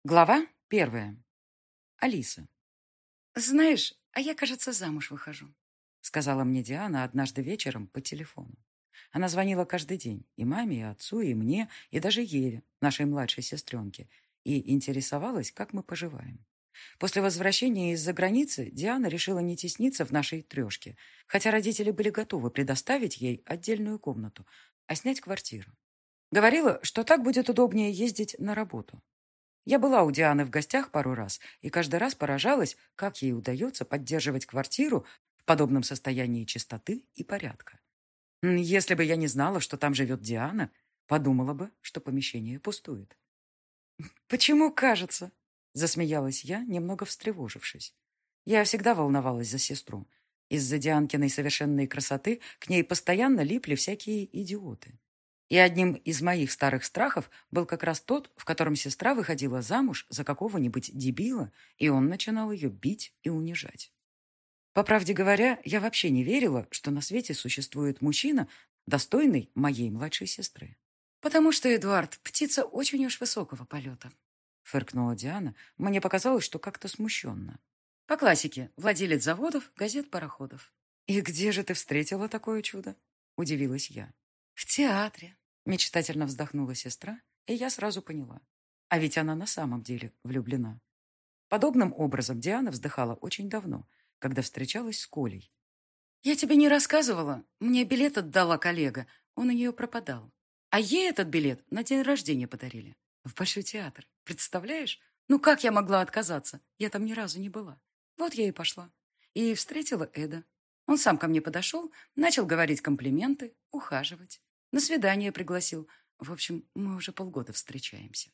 Глава первая. Алиса. «Знаешь, а я, кажется, замуж выхожу», — сказала мне Диана однажды вечером по телефону. Она звонила каждый день и маме, и отцу, и мне, и даже Еве, нашей младшей сестренке, и интересовалась, как мы поживаем. После возвращения из-за границы Диана решила не тесниться в нашей трешке, хотя родители были готовы предоставить ей отдельную комнату, а снять квартиру. Говорила, что так будет удобнее ездить на работу. Я была у Дианы в гостях пару раз и каждый раз поражалась, как ей удается поддерживать квартиру в подобном состоянии чистоты и порядка. Если бы я не знала, что там живет Диана, подумала бы, что помещение пустует. «Почему кажется?» — засмеялась я, немного встревожившись. Я всегда волновалась за сестру. Из-за Дианкиной совершенной красоты к ней постоянно липли всякие идиоты. И одним из моих старых страхов был как раз тот, в котором сестра выходила замуж за какого-нибудь дебила, и он начинал ее бить и унижать. По правде говоря, я вообще не верила, что на свете существует мужчина, достойный моей младшей сестры. «Потому что Эдуард — птица очень уж высокого полета», — фыркнула Диана. Мне показалось, что как-то смущенно. «По классике. Владелец заводов, газет, пароходов». «И где же ты встретила такое чудо?» — удивилась я. «В театре», — мечтательно вздохнула сестра, и я сразу поняла. А ведь она на самом деле влюблена. Подобным образом Диана вздыхала очень давно, когда встречалась с Колей. «Я тебе не рассказывала. Мне билет отдала коллега. Он у нее пропадал. А ей этот билет на день рождения подарили. В Большой театр. Представляешь? Ну как я могла отказаться? Я там ни разу не была. Вот я и пошла. И встретила Эда. Он сам ко мне подошел, начал говорить комплименты, ухаживать. На свидание пригласил. В общем, мы уже полгода встречаемся».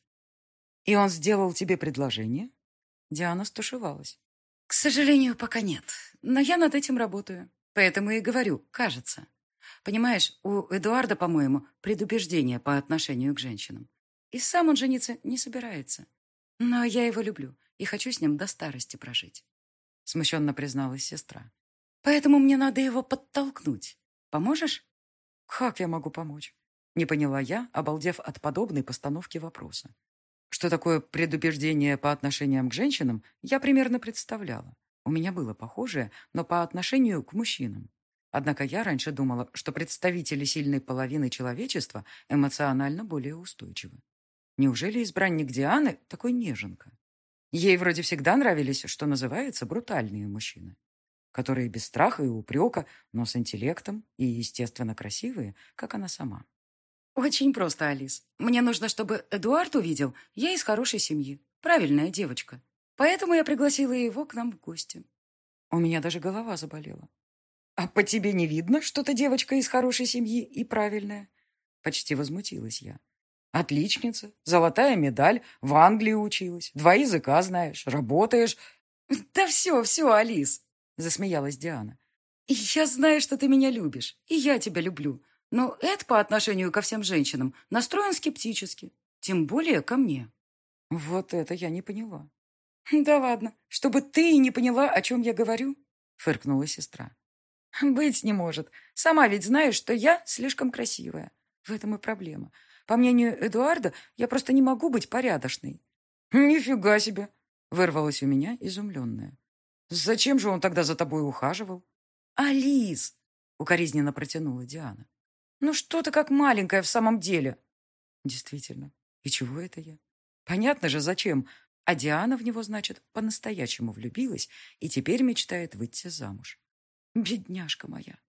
«И он сделал тебе предложение?» Диана стушевалась. «К сожалению, пока нет. Но я над этим работаю. Поэтому и говорю, кажется. Понимаешь, у Эдуарда, по-моему, предубеждение по отношению к женщинам. И сам он жениться не собирается. Но я его люблю и хочу с ним до старости прожить», — смущенно призналась сестра. «Поэтому мне надо его подтолкнуть. Поможешь?» «Как я могу помочь?» — не поняла я, обалдев от подобной постановки вопроса. Что такое предубеждение по отношениям к женщинам, я примерно представляла. У меня было похожее, но по отношению к мужчинам. Однако я раньше думала, что представители сильной половины человечества эмоционально более устойчивы. Неужели избранник Дианы такой неженка? Ей вроде всегда нравились, что называется, брутальные мужчины, которые без страха и упрека, но с интеллектом и, естественно, красивые, как она сама. «Очень просто, Алис. Мне нужно, чтобы Эдуард увидел, я из хорошей семьи, правильная девочка. Поэтому я пригласила его к нам в гости». У меня даже голова заболела. «А по тебе не видно, что ты девочка из хорошей семьи и правильная?» Почти возмутилась я. «Отличница, золотая медаль, в Англии училась, 2 языка знаешь, работаешь». «Да все, Алис», — засмеялась Диана. «Я знаю, что ты меня любишь, и я тебя люблю. Но Эд по отношению ко всем женщинам настроен скептически, тем более ко мне». Вот это я не поняла. «Да ладно, чтобы ты и не поняла, о чем я говорю», — фыркнула сестра. «Быть не может. Сама ведь знаешь, что я слишком красивая. В этом и проблема. По мнению Эдуарда, я просто не могу быть порядочной». «Нифига себе!» — вырвалась у меня изумленная. «Зачем же он тогда за тобой ухаживал?» «Алис!» — укоризненно протянула Диана. «Ну что ты как маленькая в самом деле?» Действительно, и чего это я? Понятно же, зачем. А Диана в него, значит, по-настоящему влюбилась и теперь мечтает выйти замуж. Бедняжка моя.